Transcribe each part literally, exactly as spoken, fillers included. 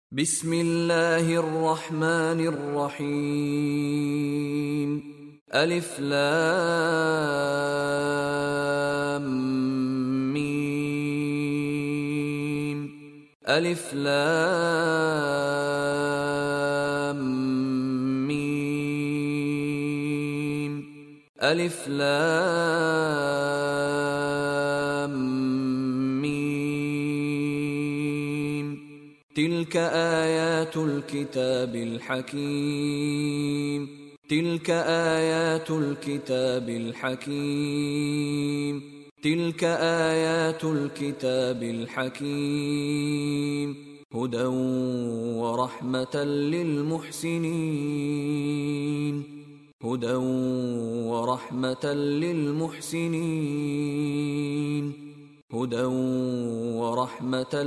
بسم الله الرحمن الرحيم ألف لام ميم ألف لام ميم ألف لام ميم تلك آيات الكتاب الحكيم تلك آيات الكتاب الحكيم تلك آيات الكتاب الحكيم هدى ورحمة للمحسنين هدى ورحمة للمحسنين هدى ورحمة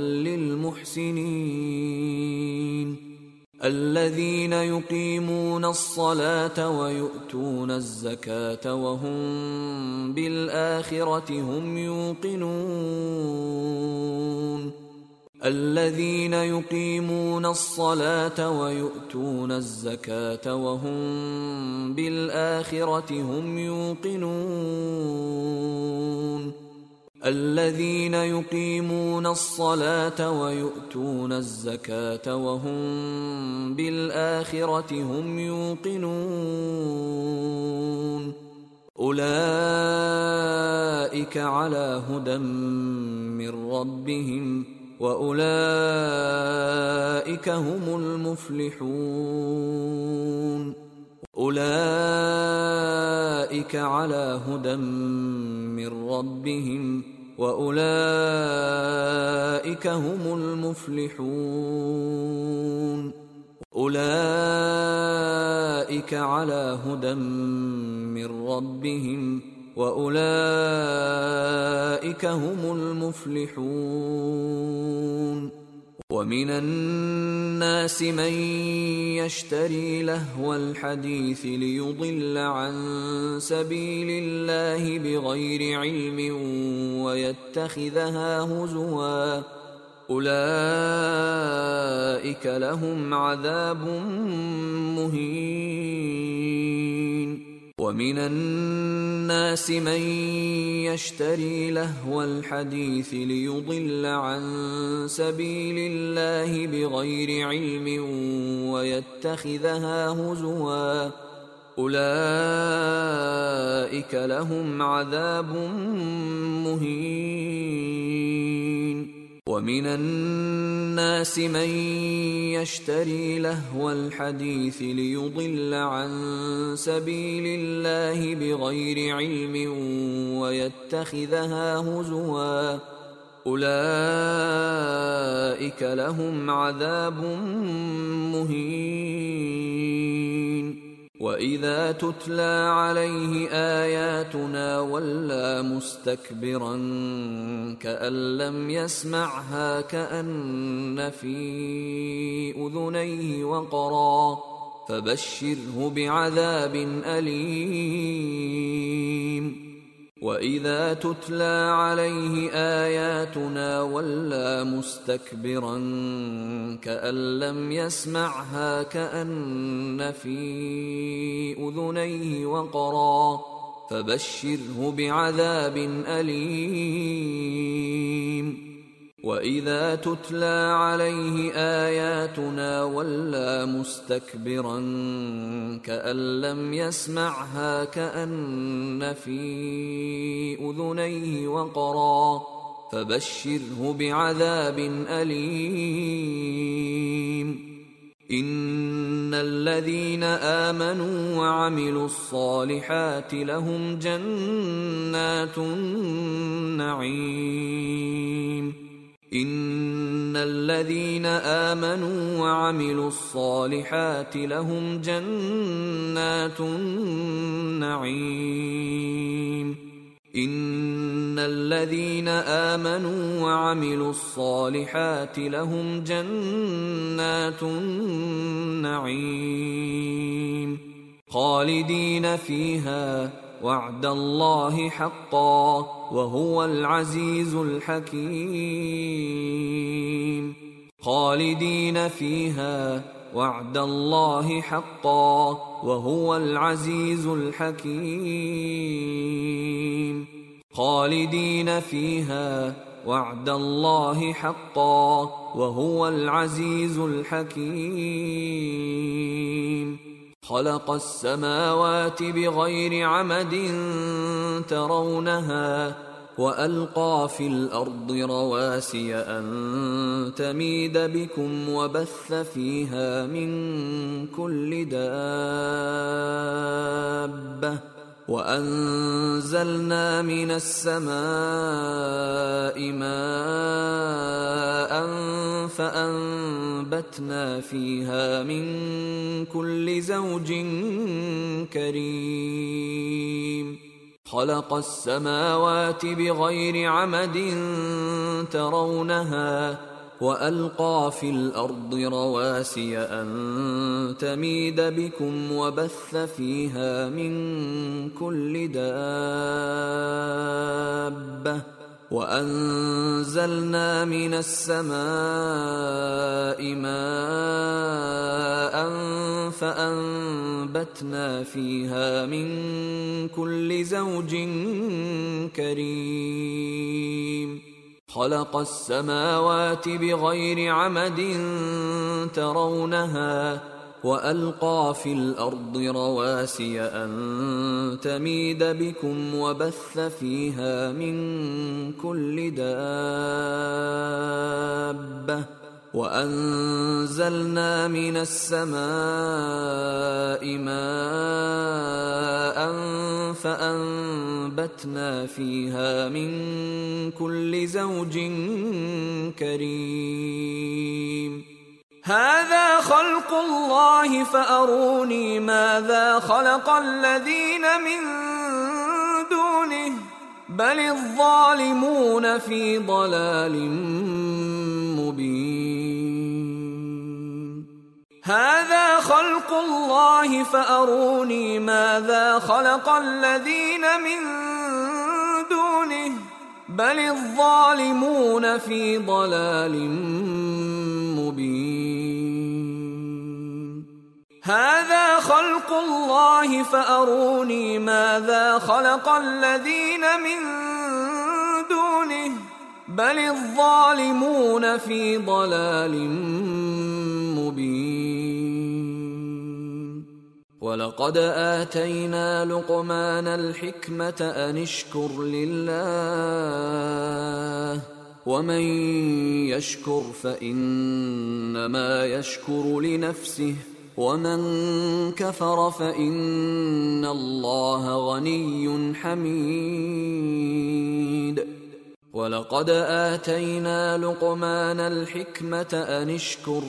للمحسنين الذين يقيمون الصلاة ويؤتون الزكاة وهم بالآخرة هم يوقنون الذين يقيمون الصلاة ويؤتون الزكاة وهم بالآخرة هم يوقنون الذين يقيمون الصلاة ويؤتون الزكاة وهم بالآخرة هم يوقنون أولئك على هدى من ربهم وأولئك هم المفلحون أولئك على هدى من ربهم وأولئك هم المفلحون أولئك على هدى من ربهم وأولئك هم المفلحون ومن الناس من يشتري لهو الحديث ليضل عن سبيل الله بغير علم ويتخذها هزوا أولئك لهم عذاب مهين ومن الناس من يشتري لهو الحديث ليضل عن سبيل الله بغير علم ويتخذها هزوا أولئك لهم عذاب مهين ومن الناس من يشتري لهو الحديث ليضل عن سبيل الله بغير علم ويتخذها هزوا أولئك لهم عذاب مهين وإذا تتلى عليه آياتنا ولى مستكبرا كأن لم يسمعها كأن في أذنيه وقرا فبشره بعذاب أليم وإذا تتلى عليه آياتنا ولى مستكبرا كأن لم يسمعها كأن في أذنيه وقرا فبشره بعذاب أليم وإذا تتلى عليه آياتنا ولى مستكبرا كأن لم يسمعها كأن في أذنيه وقرا فبشره بعذاب أليم إن الذين آمنوا وعملوا الصالحات لهم جنات النعيم إن الذين آمنوا وعملوا الصالحات لهم جنات النعيم إن الذين آمنوا وعملوا الصالحات لهم جنات النعيم خالدين فيها وعد الله حقا وهو العزيز الحكيم خالدين فيها وعد الله حقا وهو العزيز الحكيم. خالدين فيها وعد الله حقا وهو العزيز الحكيم. خلق السماوات بغير عمد ترونها وألقى في الأرض رواسي أن تميد بكم وبث فيها من كل دابة وأنزلنا من السماء ماء فأنبتنا فيها من كل زوج كريم. خلق السماوات بغير عمد ترونها وألقى في الأرض رواسي أن تميد بكم وبث فيها من كل دابة وأنزلنا من السماء ماء فأنبتنا فيها من كل زوج كريم. خلق السماوات بغير عمد ترونها وألقى في الأرض رواسي أن تميد بكم وبث فيها من كل دابة وأنزلنا من السماء ماء فأنبتنا فيها من كل زوج كريم. هذا خلق الله فأروني ماذا خلق الذين من دونه بل الظالمون في ضلال مبين. هذا خلق الله فأروني ماذا خلق الذين من دونه بل الظالمون في ضلال مبين. هذا خلق الله فأروني ماذا خلق الذين من دونه بل الظالمون في ضلال مبين. ولقد آتينا لقمان الحكمة أن اشكر لله ومن يشكر فإنما يشكر لنفسه ومن كفر فإن الله غني حميد. ولقد آتينا لقمان الحكمة أن اشكر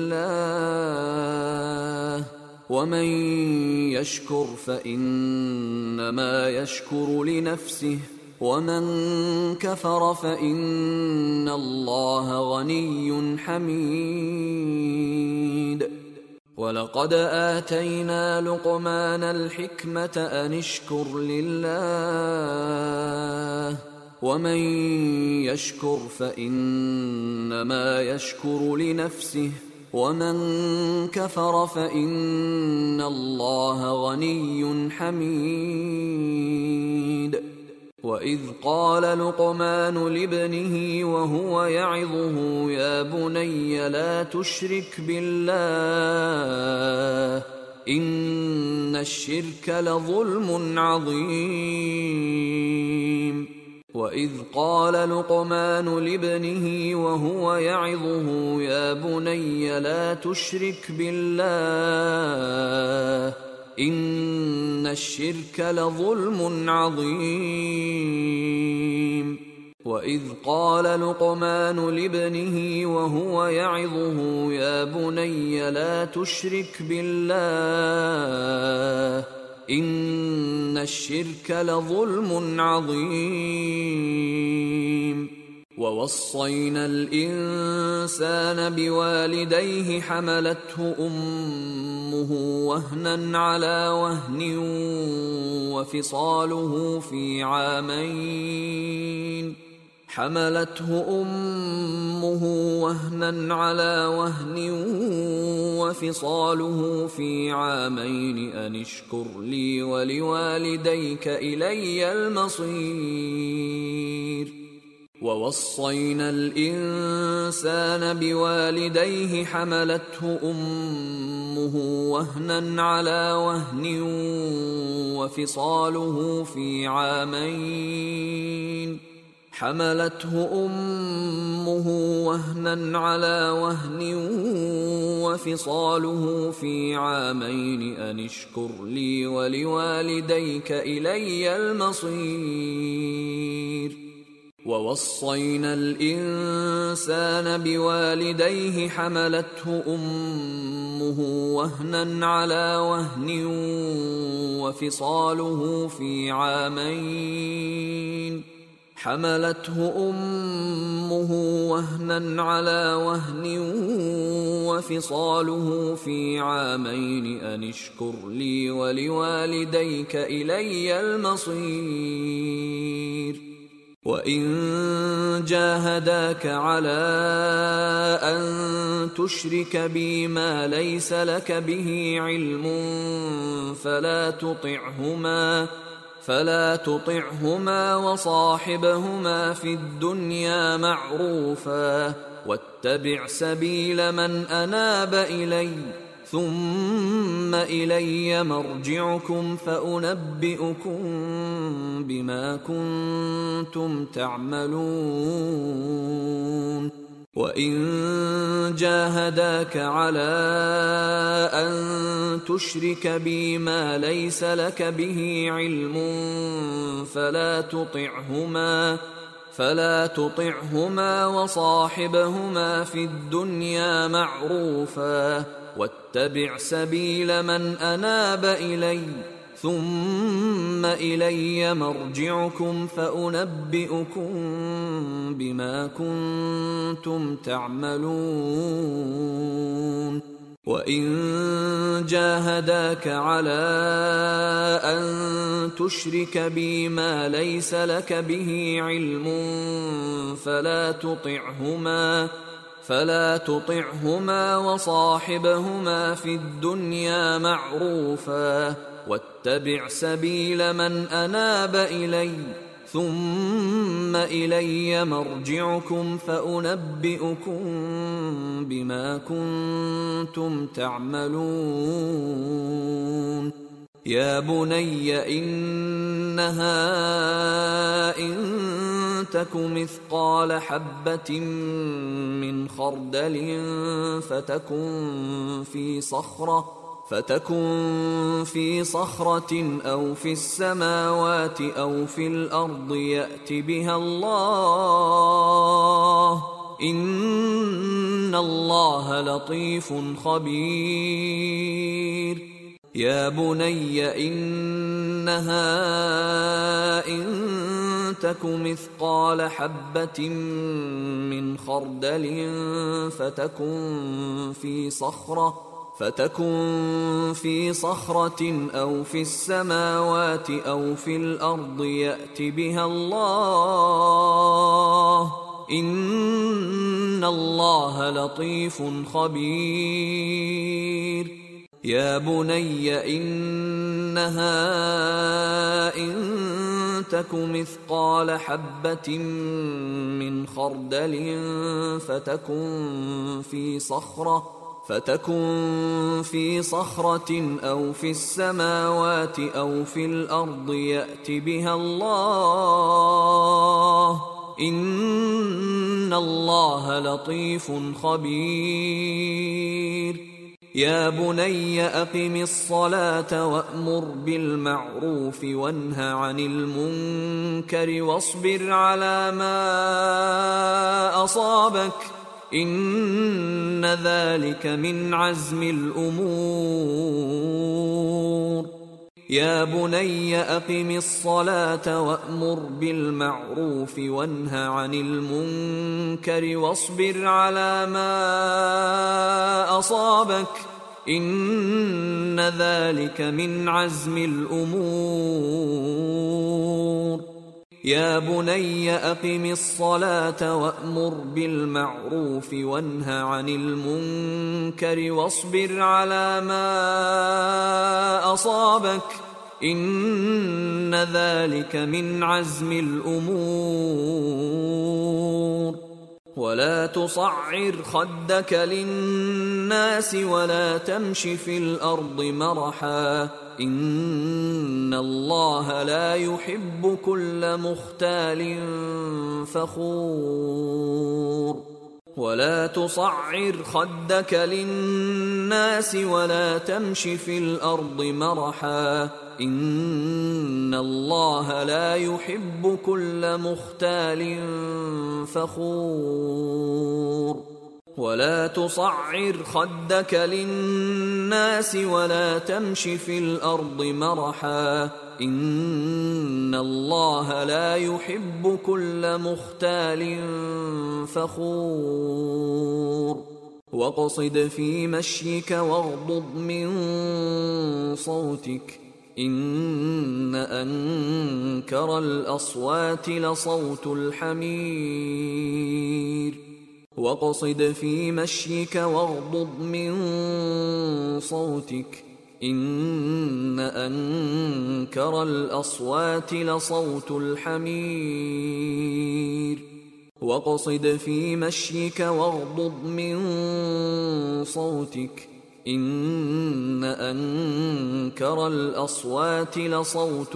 لله ومن يشكر فإنما يشكر لنفسه ومن كفر فإن الله غني حميد. ولقد آتينا لقمان الحكمة أن اشكر لله ومن يشكر فإنما يشكر لنفسه ومن كفر فإن الله غني حميد. وإذ قال لقمان لابنه وهو يعظه يا بني لا تشرك بالله إن الشرك لظلم عظيم. وإذ قال لقمان لابنه وهو يعظه يا بني لا تشرك بالله إن الشرك لظلم عظيم. وإذ قال لقمان لابنه وهو يعظه يا بني لا تشرك بالله إن الشرك لظلم عظيم. ووصينا الإنسان بوالديه حملته أمه وهنا على وهن وفصاله في عامين حملته أمه وهنا على وهن وفصاله في عامين أن اشكر لي ولوالديك إلي المصير ووصينا الإنسان بوالديه حملته أمه وهنا على وهن وفصاله في عامين حملته أمه وهنا على وهن وفصاله في عامين أن اشكر لي ولوالديك إلي المصير ووصينا الإنسان بوالديه حملته أمه وهنا على وهن وفصاله في عامين حملته أمه وهنا على وهن وفصاله في عامين أن اشكر لي ولوالديك إلي المصير وإن جاهداك على أن تشرك بي ما ليس لك به علم فلا تطعهما فلا تطعهما وصاحبهما في الدنيا معروفا واتبع سبيل من أناب إلي ثم إلي مرجعكم فأنبئكم بما كنتم تعملون وإن جاهداك على أن تشرك بي ما ليس لك به علم فلا تطعهما فلا تطعهما وصاحبهما في الدنيا معروفا واتبع سبيل من أناب إلي ثم إلي مرجعكم فأنبئكم بما كنتم تعملون وإن جاهداك على أن تشرك بي ما ليس لك به علم فلا تطعهما فلا تطعهما وصاحبهما في الدنيا معروفا واتبع سبيل من أناب إلي ثم إلي مرجعكم فأنبئكم بما كنتم تعملون يا بني إنها إن تك مثقال حبة من خردل فتكن في صخرة فتكن في صخرة أو في السماوات أو في الأرض يأت بها الله إن الله لطيف خبير يا بني إنها إن تك مثقال حبة من خردل فتكن في صخرة فتكن في صخرة أو في السماوات أو في الأرض يأت بها الله إن الله لطيف خبير يا بني إنها إن تك مثقال حبة من خردل فتكن في صخرة فتكن في صخرة أو في السماوات أو في الأرض يأت بها الله إن الله لطيف خبير يا بني أقم الصلاة وأمر بالمعروف وانه عن المنكر واصبر على ما أصابك إن ذلك من عزم الأمور يا بني أقم الصلاة وأمر بالمعروف وانه عن المنكر واصبر على ما أصابك إن ذلك من عزم الأمور يا بني أقم الصلاة وأمر بالمعروف وانه عن المنكر واصبر على ما أصابك إن ذلك من عزم الأمور ولا تصعر خدك للناس ولا تمش في الأرض مرحا إن الله لا يحب كل مختال فخور ولا تصعر خدك للناس ولا تمش في الأرض مرحا إن الله لا يحب كل مختال فخور ولا تصعر خدك للناس ولا تمش في الأرض مرحا إن الله لا يحب كل مختال فخور واقصد في مشيك واغضض من صوتك إن أنكر الأصوات لصوت الحمير واقصد في مشيك واغضض من صوتك إن أنكر الأصوات لصوت الحمير واقصد في مشيك واغضض من صوتك إن أنكر الأصوات لصوت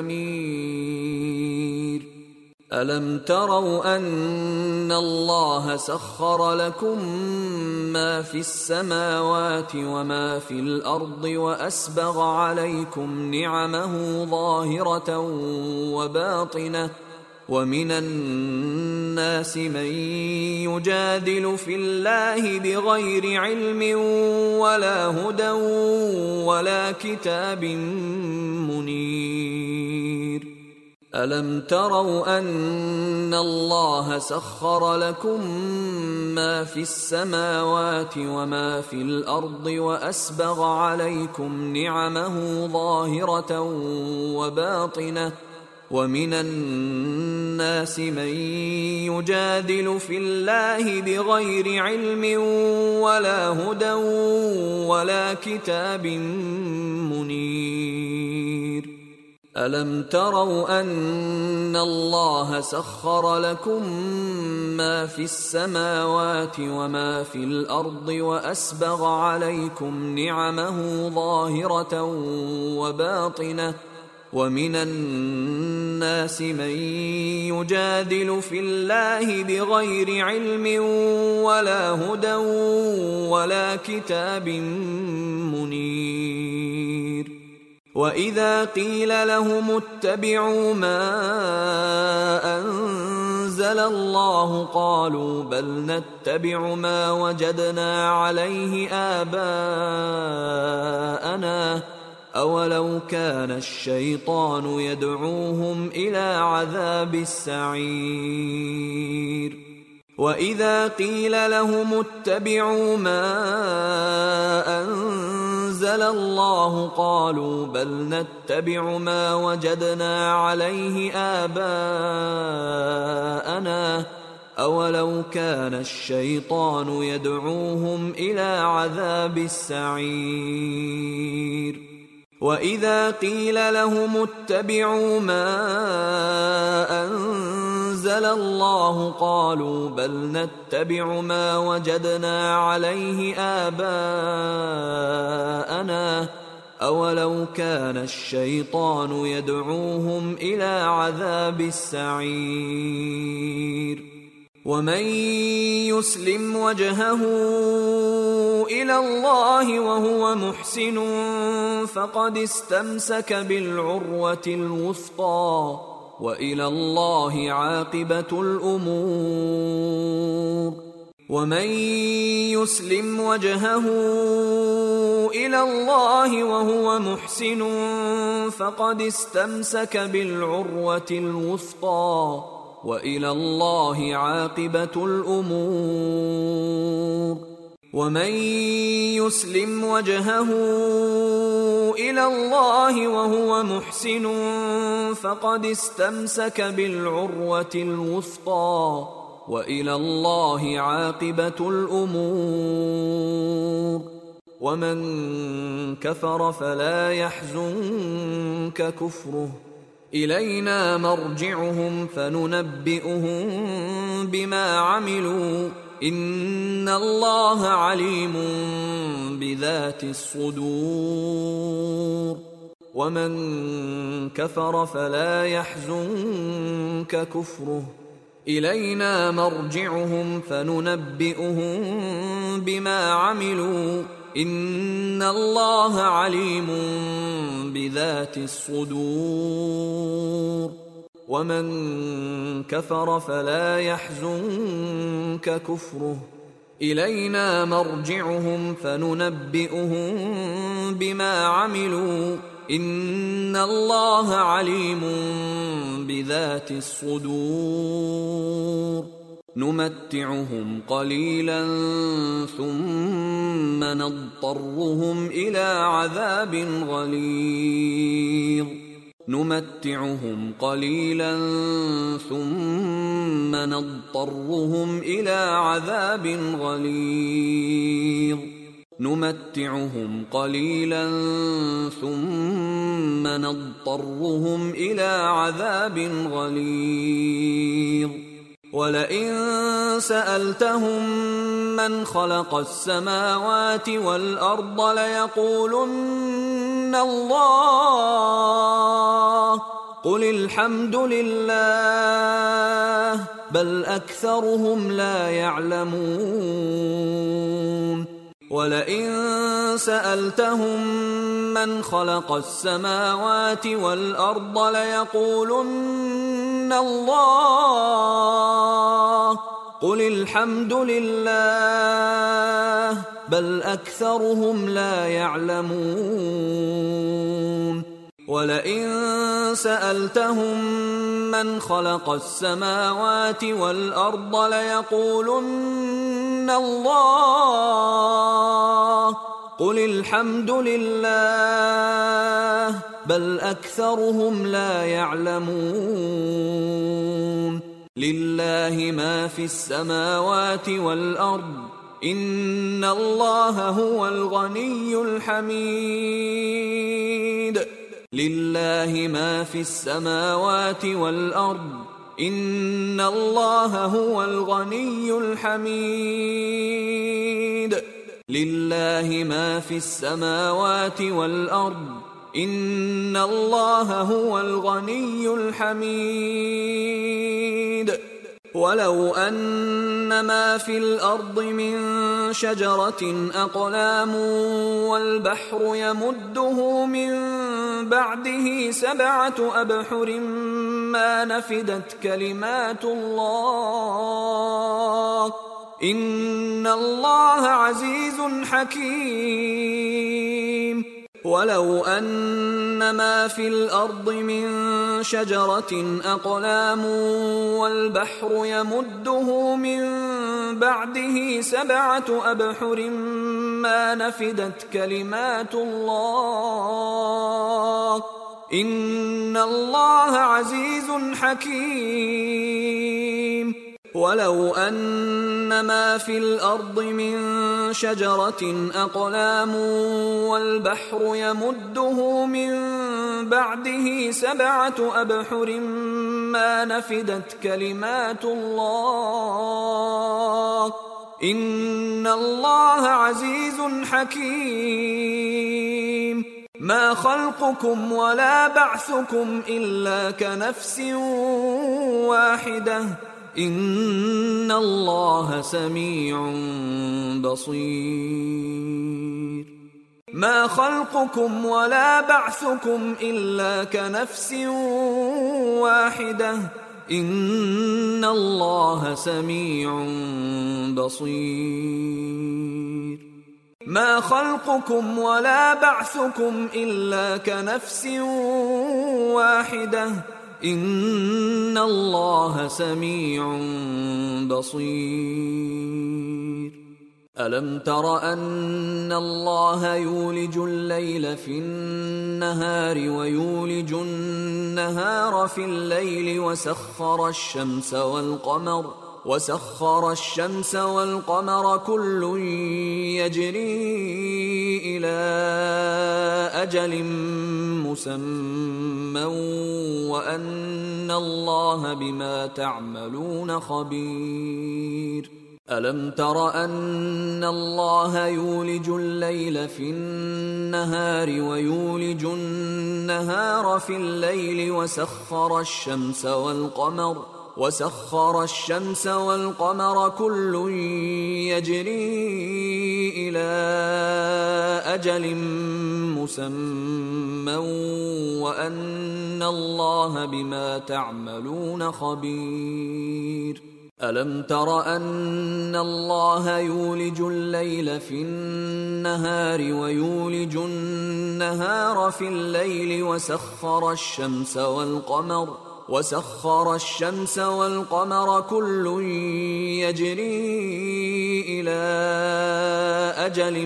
الحمير ألم تروا أن الله سخر لكم ما في السماوات وما في الأرض وأسبغ عليكم نعمه ظاهرة وباطنة ومن الناس من يجادل في الله بغير علم ولا هدى ولا كتاب منير ألم تروا أن الله سخر لكم ما في السماوات وما في الأرض وأسبغ عليكم نعمه ظاهرة وباطنة ومن الناس من يجادل في الله بغير علم ولا هدى ولا كتاب منير ألم تروا أن الله سخر لكم ما في السماوات وما في الأرض وأسبغ عليكم نعمه ظاهرة وباطنة ومن الناس من يجادل في الله بغير علم ولا هدى ولا كتاب منير وإذا قيل لهم اتبعوا ما أنزل الله قالوا بل نتبع ما وجدنا عليه آباءنا أولو كان الشيطان يدعوهم إلى عذاب السعير وإذا قيل لهم اتبعوا ما أنزل الله قالوا بل نتبع ما وجدنا عليه آباءنا أولو كان الشيطان يدعوهم إلى عذاب السعير وإذا قيل لهم اتبعوا ما أنزل الله قالوا بل نتبع ما وجدنا عليه آباءنا أولو كان الشيطان يدعوهم إلى عذاب السعير ومن يسلم وجهه إلى الله وهو محسن فقد استمسك بالعروة الوثقى وإلى الله عاقبة الأمور ومن يسلم وجهه إلى الله وهو محسن فقد استمسك بالعروة الوثقى وإلى الله عاقبة الأمور ومن يسلم وجهه إلى الله وهو محسن فقد استمسك بالعروة الوثقى وإلى الله عاقبة الأمور ومن كفر فلا يحزنك كفره إلينا مرجعهم فننبئهم بما عملوا إن الله عليم بذات الصدور ومن كفر فلا يحزنك كفره إلينا مرجعهم فننبئهم بما عملوا إن الله عليم بذات الصدور ومن كفر فلا يحزنك كفره إلينا مرجعهم فننبئهم بما عملوا إن الله عليم بذات الصدور نمتعهم قليلا ثم نضطرهم إلى عذاب غليظ نمتعهم قليلا ثم نضطرهم إلى عذاب غليظ نمتعهم قليلا ثم نضطرهم إلى عذاب غليظ ولئن سألتهم من خلق السماوات والأرض ليقولن الله قل الحمد لله بل أكثرهم لا يعلمون ولئن سألتهم من خلق السماوات والأرض ليقولن الله قل الحمد لله بل أكثرهم لا يعلمون ولئن سألتهم من خلق السماوات والأرض ليقولن الله قل الحمد لله بل أكثرهم لا يعلمون لله ما في السماوات والأرض إن الله هو الغني الحميد لله ما في السماوات والأرض إن الله هو الغني الحميد لله ما في السماوات والأرض إن الله هو الغني الحميد ولو أن ما في الأرض من شجرة أقلام والبحر يمده من بعده سبعة أبحر ما نفدت كلمات الله إن الله عزيز حكيم ولو أن ما في الأرض من شجرة أقلام والبحر يمده من بعده سبعة أبحر ما نفدت كلمات الله إن الله عزيز حكيم ولو أن ما في الأرض من شجرة أقلام والبحر يمده من بعده سبعة أبحر ما نفدت كلمات الله إن الله عزيز حكيم ما خلقكم ولا بعثكم إلا كنفس واحدة إن الله سميع بصير ما خلقكم ولا بعثكم إلا كنفس واحدة إن الله سميع بصير ما خلقكم ولا بعثكم إلا كنفس واحدة إن الله سميع بصير ألم تر أن الله يولج الليل في النهار ويولج النهار في الليل وسخر الشمس والقمر وسخر الشمس والقمر كل يجري إلى أجل مسمى وأن الله بما تعملون خبير ألم تر أن الله يولج الليل في النهار ويولج النهار في الليل وسخر الشمس والقمر وسخر الشمس والقمر كل يجري إلى أجل مسمى وأن الله بما تعملون خبير ألم تر أن الله يولج الليل في النهار ويولج النهار في الليل وسخر الشمس والقمر وسخر الشمس والقمر كل يجري إلى أجل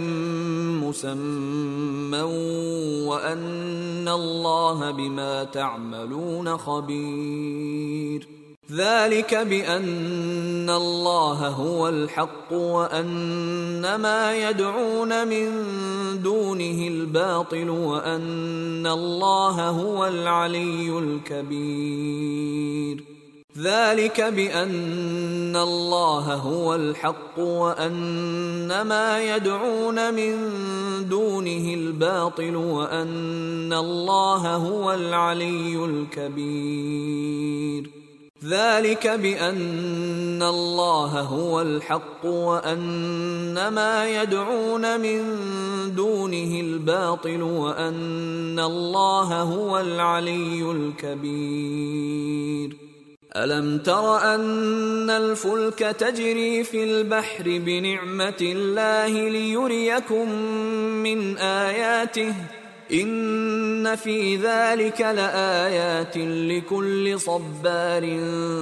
مسمى وأن الله بما تعملون خبير ذلك بأن الله هو الحق وأن ما يدعون من دونه الباطل وأن الله هو العلي الكبير ذلك بأن الله هو الحق وأن ما يدعون من دونه الباطل وأن الله هو العلي الكبير ذلك بأن الله هو الحق وأن ما يدعون من دونه الباطل وأن الله هو العلي الكبير ألم تر أن الفلك تجري في البحر بنعمة الله ليريكم من آياته إن في ذلك لآيات لكل صبار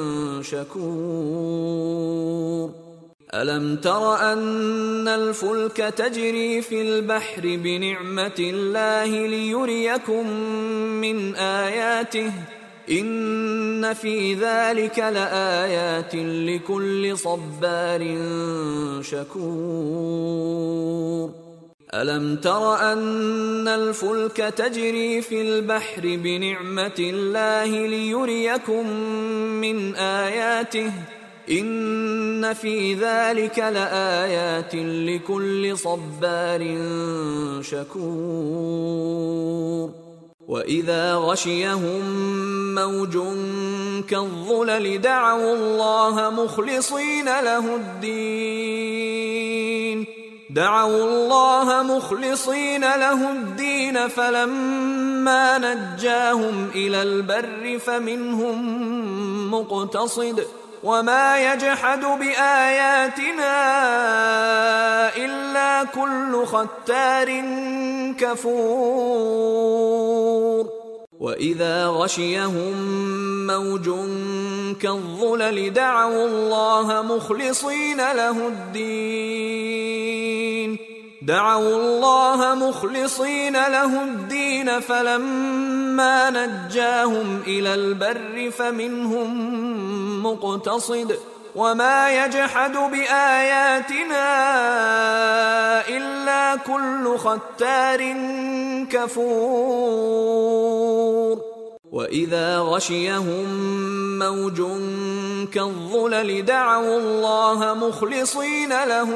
شكور ألم تر أن الفلك تجري في البحر بنعمة الله ليريكم من آياته إن في ذلك لآيات لكل صبار شكور ألم تر أن الفلك تجري في البحر بنعمة الله ليريكم من آياته إن في ذلك لآيات لكل صبار شكور وإذا غشيهم موج كالظلل دعوا الله مخلصين له الدين دعوا الله مخلصين له الدين فلما نجاهم إلى البر فمنهم مقتصد وما يجحد بآياتنا إلا كل ختار كفور وإذا غشيهم موج كالظلل دعوا الله مخلصين له الدين دعوا الله مخلصين له الدين فلما نجاهم إلى البر فمنهم مقتصد وما يجحد بآياتنا إلا كل ختار كفور وإذا غشيهم موج كالظلل دعوا الله مخلصين له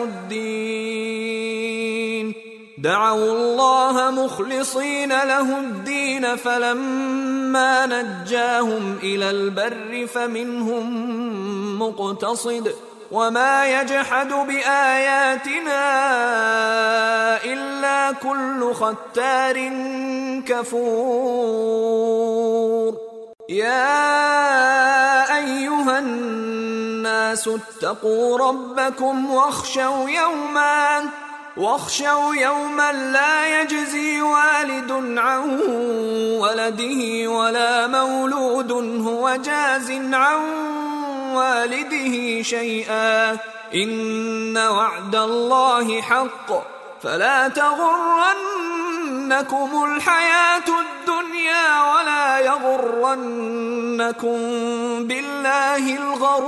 الدين دعوا الله مخلصين له الدين فلما نجاهم إلى البر فمنهم مقتصد وما يجحد بآياتنا إلا كل ختار كفور يا أيها الناس اتقوا ربكم واخشوا يوما واخشوا يوما لا يجزي والد عن ولده ولا مولود هو جاز عن والده شيئا إن وعد الله حق فلا تغرنكم الحياة الدنيا ولا يغرنكم بالله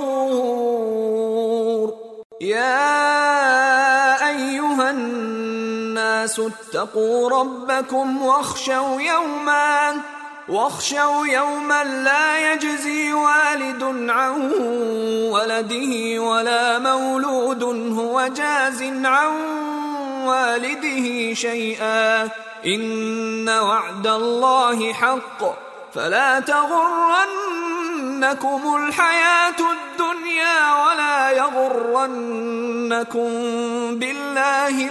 الغرور. يا أيها الناس اتقوا ربكم واخشوا يوما واخشوا يوما لا يجزي والد عن ولده ولا مولود هو جاز عن والده شيئا إن وعد الله حق فلا تغرنكم الحياة الدنيا ولا يغرنكم بالله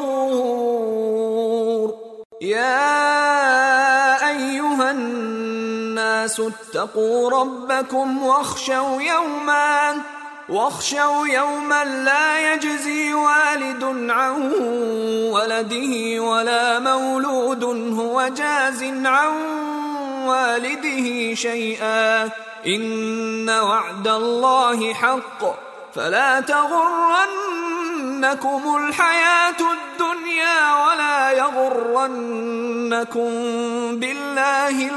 الغرور. يا أيها الناس اتقوا ربكم واخشوا يوما واخشوا يوما لا يجزي والد عن ولده ولا مولود هو جاز عن والده شيئا إن وعد الله حق فلا تغرنكم الحياة الدنيا ولا يغرنكم بالله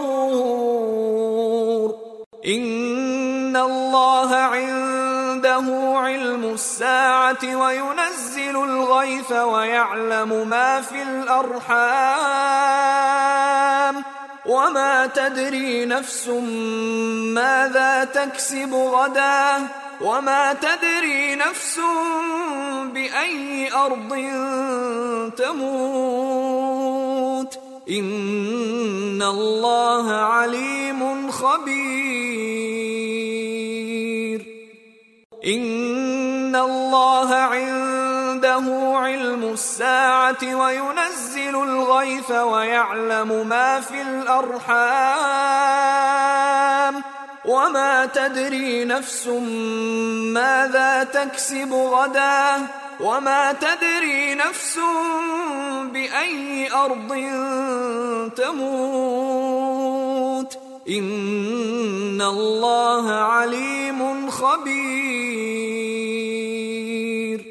الغرور. إن الله عنده علم الساعة وينزل الغيث ويعلم ما في الأرحام وما تدري نفس ماذا تكسب غدا وما تدري نفس بأي أرض تموت إن الله عليم خبير. إن الله عنده علم الساعة وينزل الغيث ويعلم ما في الأرحام وما تدري نفس ماذا تكسب غدا وما تدري نفس بأي أرض تموت إن الله عليم خبير.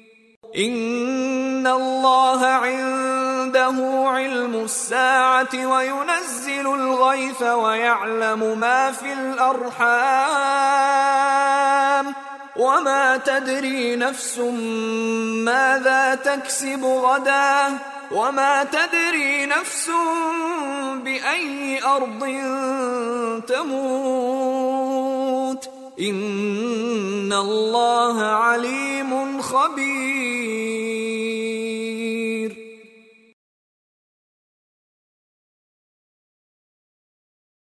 إن الله عنده علم الساعة وينزل الغيث ويعلم ما في الأرحام وما تدري نفس ماذا تكسب غدا وما تدري نفس بأي أرض تموت إن الله عليم خبير.